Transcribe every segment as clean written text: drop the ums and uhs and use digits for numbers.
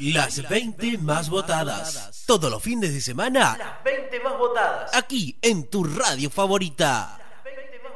Las 20 más votadas. Todos los fines de semana. Las 20 más votadas. Aquí en tu radio favorita. Las 20 más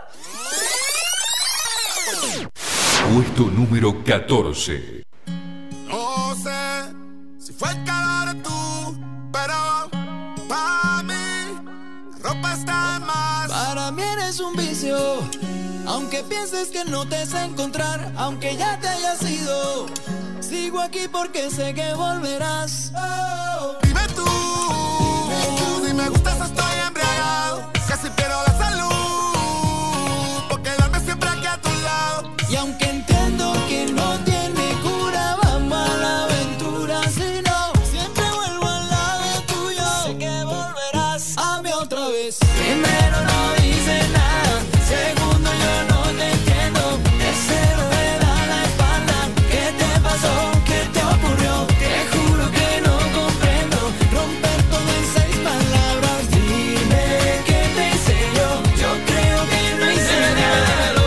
votadas. Puesto número 14. No sé si fue el calor de tú, pero para mí la ropa está más. Para mí eres un vicio, aunque pienses que no te sé encontrar, aunque ya te hayas ido. Sigo aquí porque sé que volverás. Oh. Dime tú, si me gustas estoy embriagado, casi pierdo la salud, por quedarme siempre aquí a tu lado. Y aunque entiendo que no tiene cura, vamos a la aventura. Si no, siempre vuelvo al lado tuyo. Sé que volverás a mí otra vez. Primero no dice nada, segundo yo no te entiendo. Tercero me da la espalda. ¿Qué te pasó? ¿Qué te ocurrió? Te juro que no comprendo. Romper todo en 6 palabras. Dime qué te hice yo. Yo creo que no hice nada.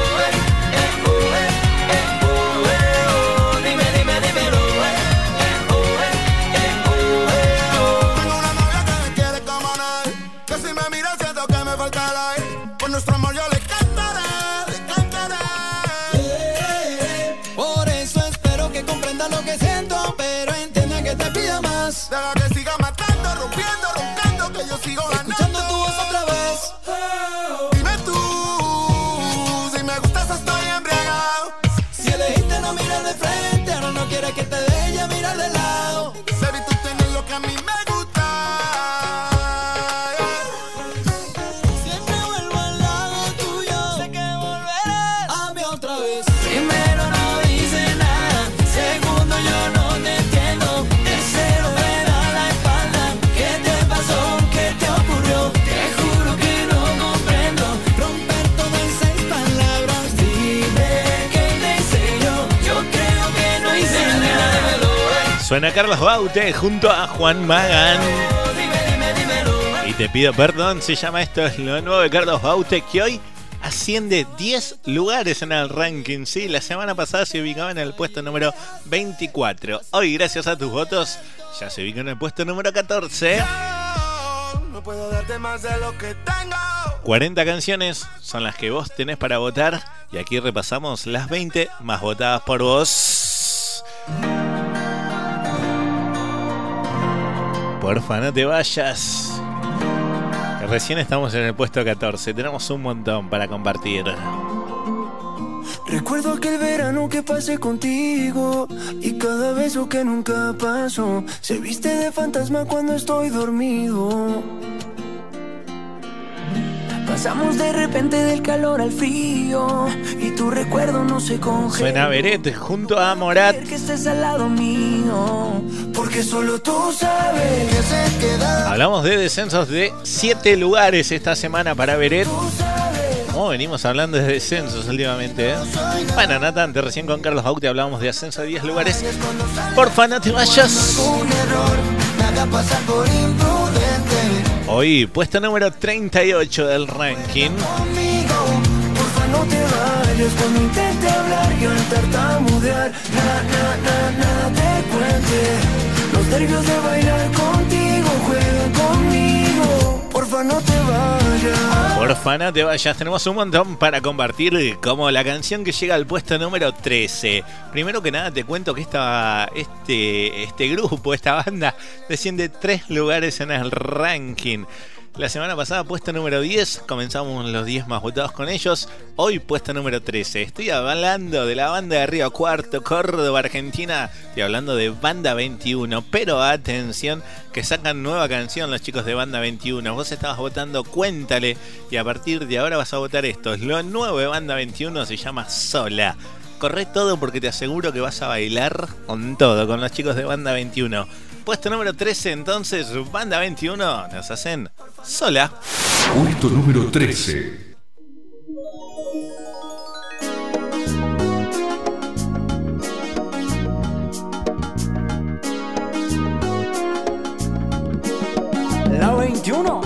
Por nuestro amor yo le cantaré, le cantaré. Por eso espero que comprenda lo que siento, pero entienda que te pido más. Deja que siga matando, rompiendo, roncando, que yo sigo ganando. Escuchando tu voz otra vez. Dime tú, si me gustas estoy embriagado. Si elegiste no mirar de frente, ahora no quieres que te deje ya mirar de lado. Baby, tú tienes lo que a mí me gusta. Siempre vuelvo al lado tuyo. Sé que volverás a mí otra vez. Primero no dice nada, segundo yo no te entiendo. Tercero me da la espalda. ¿Qué te pasó? ¿Qué te ocurrió? Te juro que no comprendo. Romper todo en 6 palabras. Dime qué te hice yo. Yo creo que no hice nada. Suena Carlos Baute junto a Juan Magán. Y te pido perdón, se llama esto, es lo nuevo de Carlos Baute, que hoy asciende 10 lugares en el ranking. Sí, la semana pasada se ubicaba en el puesto número 24. Hoy, gracias a tus votos, ya se ubica en el puesto número 14. No puedo darte más de lo que tengo. 40 canciones son las que vos tenés para votar. Y aquí repasamos las 20 más votadas por vos. Porfa, no te vayas. Que recién estamos en el puesto 14. Tenemos un montón para compartir. Recuerdo aquel verano que pasé contigo y cada beso que nunca pasó se viste de fantasma cuando estoy dormido. Pasamos de repente del calor al frío y tu recuerdo no se congela. Suena Beret junto a Morat. Que estés al lado mío, porque solo tú sabes que se queda. Hablamos de descensos de 7 lugares esta semana para Beret. Oh, venimos hablando de descensos últimamente, ¿eh? Bueno, no tanto, recién con Carlos Baute hablábamos de ascenso de 10 lugares. Porfa, no te vayas. Un error, nada pasa por imprudente. Hoy, puesto número 38 del ranking. Conmigo, porfa no te vayas. Cuando intente hablar y al tartamudear, nada te cuente. Los nervios de bailar contigo juegan conmigo. Porfa no te vayas. Porfa no te vayas, tenemos un montón para compartir, como la canción que llega al puesto número 13. Primero que nada te cuento que este grupo, esta banda, desciende 3 lugares en el ranking. La semana pasada puesto número 10, comenzamos los 10 más votados con ellos. Hoy puesto número 13. Estoy hablando de la banda de Río Cuarto, Córdoba, Argentina. Estoy hablando de Banda 21. Pero atención, que sacan nueva canción los chicos de Banda 21. Vos estabas votando Cuéntale y a partir de ahora vas a votar esto. Lo nuevo de Banda 21 se llama Sola. Corre todo porque te aseguro que vas a bailar con todo, con los chicos de Banda 21. Puesto número 13, entonces, Banda 21 nos hacen Sola. Puesto número 13. La 21.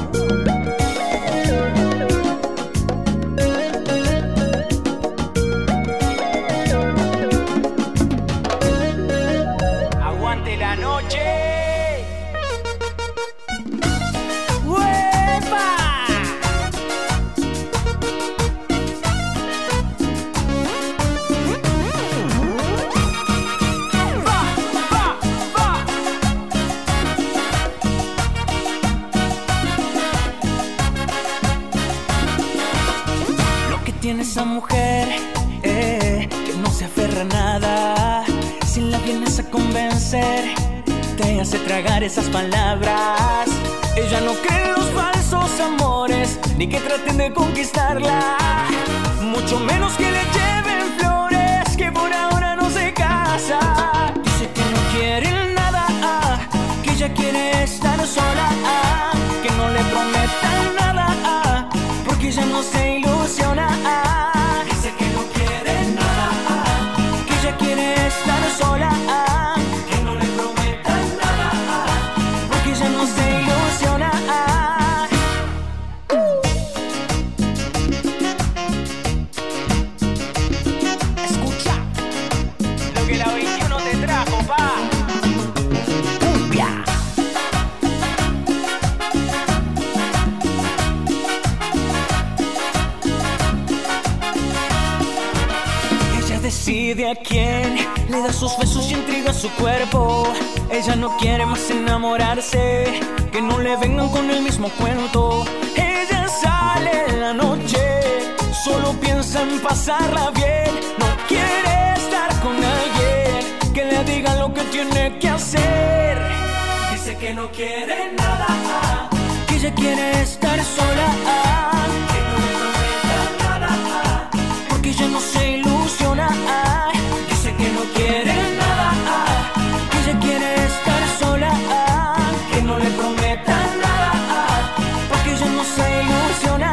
Aguante la nada. Sin la vienes a convencer, te hace tragar esas palabras. Ella no cree en los falsos amores, ni que traten de conquistarla, mucho menos que le lleven flores, que por ahora no se casa. Dice que no quiere nada, que ella quiere estar sola, que no le prometan nada, porque ella no se ilusiona. Dice que no quiere nada, que ella quiere estar sola, que no le prometan nada, porque ella no se ilusiona. Escucha lo que la 21 te trajo, pa. Cumbia. Ella decide a quién le da sus besos y entrega su cuerpo. Ella no quiere más enamorarse, que no le vengan con el mismo cuento. Ella sale en la noche, solo piensa en pasarla bien. No quiere estar con alguien que le diga lo que tiene que hacer. Dice que no quiere nada, que ella quiere estar sola, que no le prometa nada, porque ella no se ilusiona. Dice que no quiere nada, que ella quiere estar sola, que no le prometa nada, porque ella no se ilusiona.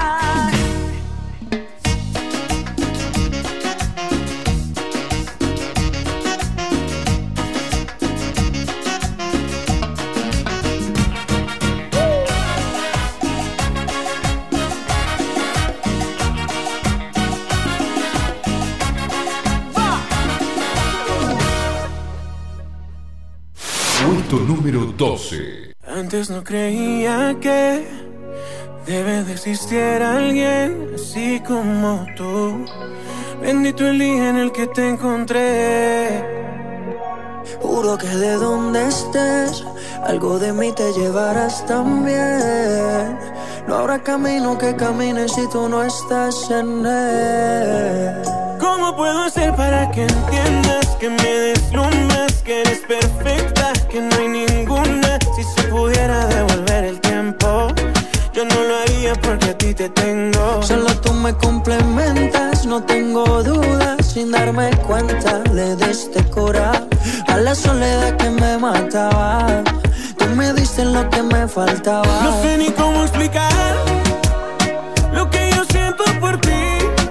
Puesto número 12. Antes no creía que debe de existir alguien así como tú. Bendito el día en el que te encontré. Juro que de donde estés, algo de mí te llevarás también. No habrá camino que camine si tú no estás en él. ¿Cómo puedo hacer para que entiendas que me deslumbras, que eres perfecta, que no hay ninguna? Si se pudiera devolver el tiempo, yo no lo haría porque a ti te tengo. Solo tú me complementas, no tengo dudas. Sin darme cuenta le diste cura a la soledad que me mataba. Tú me diste lo que me faltaba. No sé ni cómo explicar lo que yo siento por ti.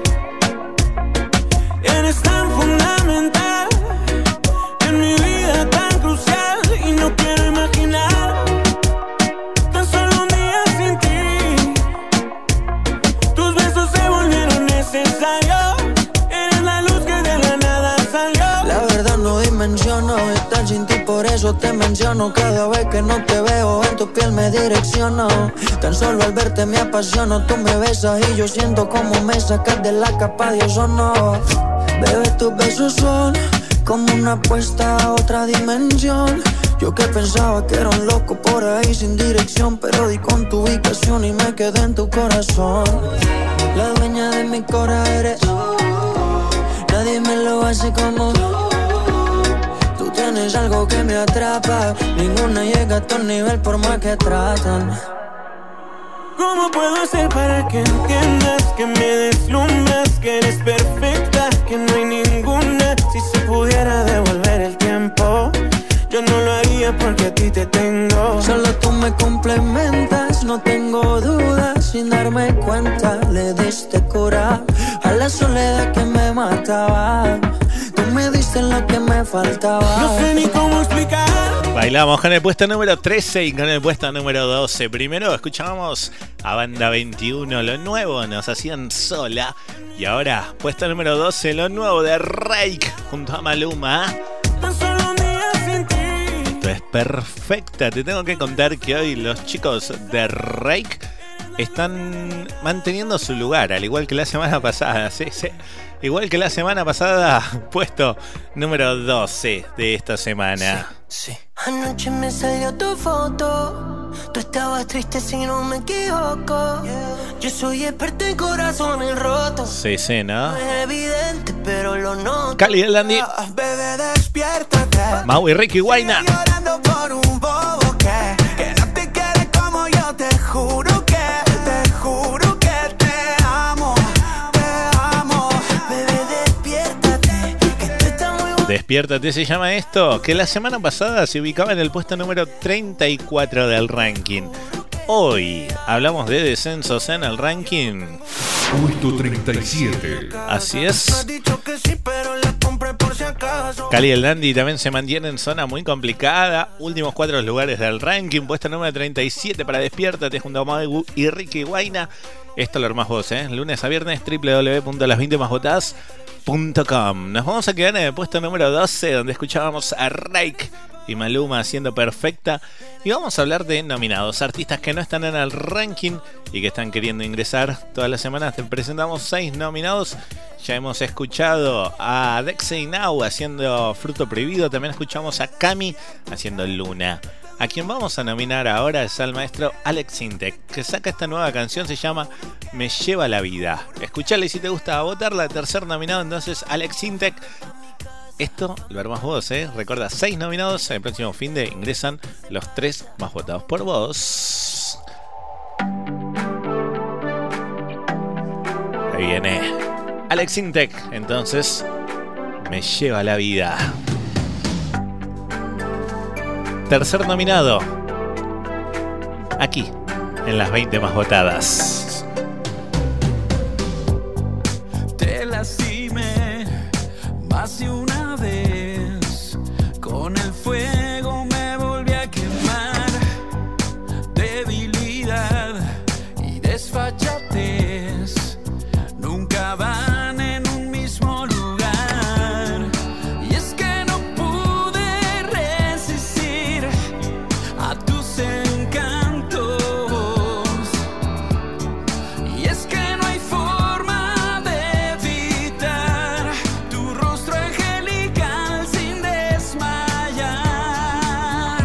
Eres tan fundamental en mi vida, tan crucial, y no quiero imaginar tan solo un día sin ti. Tus besos se volvieron necesarios. Eres la luz que de la nada salió. La verdad no dimensiono estar sin ti, por eso te menciono. Cada vez que no te veo en tu piel me direcciono. Tan solo al verte me apasiono. Tú me besas y yo siento como me sacas de la capa de ozono. Bebé, tus besos son como una apuesta a otra dimensión. Yo que pensaba que era un loco por ahí sin dirección, pero di con tu ubicación y me quedé en tu corazón. La dueña de mi corazón eres tú. Nadie me lo hace como tú. Tienes algo que me atrapa. Ninguna llega a tu nivel por más que tratan. ¿Cómo puedo hacer para que entiendas que me deslumbras, que eres perfecta, que no hay ninguna? Si se pudiera devolver el tiempo, yo no lo haría porque a ti te tengo. Solo tú me complementas, no tengo dudas. Sin darme cuenta le diste cura a la soledad que me mataba. Tú me diste lo que me faltaba. No sé ni cómo explicar. Bailamos con el puesto número 13 y con el puesto número 12. Primero escuchábamos a Banda 21, lo nuevo, nos hacían sola. Y ahora, puesto número 12, lo nuevo de Reik junto a Maluma. Tan solo un día sin ti. Esto es perfecta. Te tengo que contar que hoy los chicos de Reik están manteniendo su lugar, al igual que la semana pasada. Sí, sí. Igual que la semana pasada, puesto número 12 de esta semana. Sí. Anoche me salió tu foto. Tú estabas triste si no me equivoco. Yo soy experto en corazones rotos. Sí, sí, ¿no? No es evidente, pero lo noto. Cali el Dandy. Bebé, despiértate. Mau y Ricky Guayna. Estoy llorando por un bobo que no te quiere como yo. Te juro que te amo. Bebé, despiértate, que esto está muy bueno. Despiértate se llama esto, que la semana pasada se ubicaba en el puesto número 34 del ranking. Hoy hablamos de descensos en el ranking. Puesto 37. Así es. Has dicho que sí, pero la compré por si acaso. Cali y el Dandy también se mantiene en zona muy complicada. Últimos 4 lugares del ranking. Puesto número 37 para Despiértate junto a Mau y Ricky Guayna. Esto lo armás vos, lunes a viernes, www.las20másvotadas.com. Nos vamos a quedar en el puesto número 12, donde escuchábamos a Rake y Maluma haciendo Perfecta. Y vamos a hablar de nominados, artistas que no están en el ranking y que están queriendo ingresar. Todas las semanas te presentamos 6 nominados. Ya hemos escuchado a Dexey Now haciendo Fruto Prohibido. También escuchamos a Cami haciendo Luna. A quien vamos a nominar ahora es al maestro Alex Sintek, que saca esta nueva canción, se llama Me Lleva la Vida. Escuchale y si te gusta votarla. Tercer nominado entonces Alex Sintek. Esto lo armás vos, Recuerda, 6 nominados. El próximo fin de ingresan los 3 más votados por vos. Ahí viene Alex Sintek. Entonces, Me Lleva la Vida. Tercer nominado. Aquí, en las 20 más votadas. Te lastimé más de una vez. Con el fuego me volví a quemar. Debilidad y desfachatez nunca van en un mismo lugar. Y es que no pude resistir a tus encantos. Y es que no hay forma de evitar tu rostro angelical sin desmayar.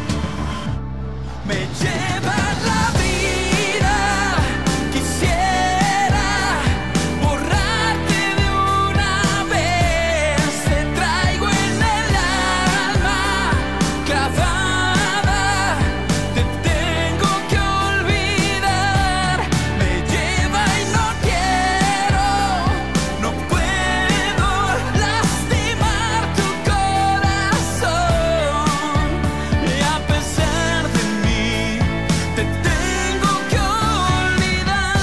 Me lleva la vida, quisiera borrarte de una vez. Te traigo en el alma clavada, te tengo que olvidar. Me lleva y no quiero, no puedo lastimar tu corazón. Y a pesar de mí, te tengo que olvidar.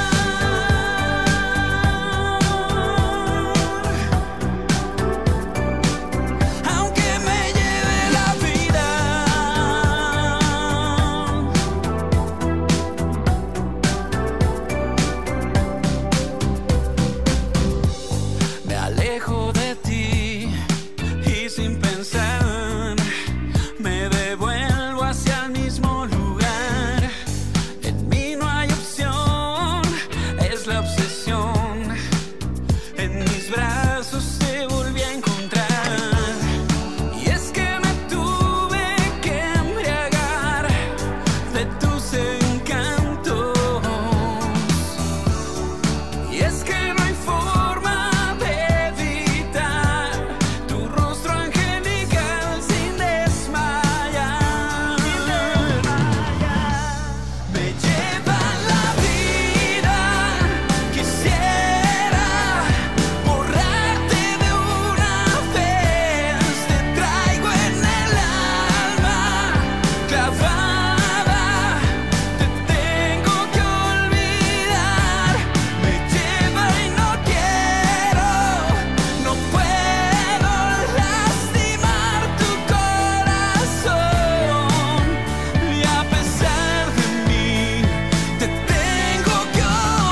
Aunque me lleve la vida. Me alejo de ti y sin pensar me devuelvo hacia el mismo lugar. En mí no hay opción, es la obsesión. En mis brazos te volví a encontrar. Y es que me tuve que embriagar de tus encantos. Y es que no hay forma de evitar tu rostro angelical sin desmayar. Me lleva la vida, quisiera borrarte de una vez. Te traigo en el alma clavada, te tengo que olvidar. Me lleva y no quiero, no puedo lastimar tu corazón. Y a pesar de mí, te tengo que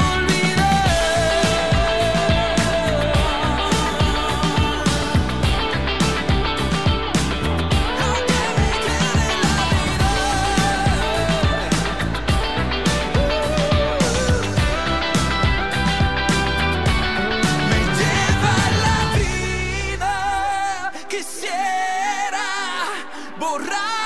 Me lleva la vida, quisiera borrar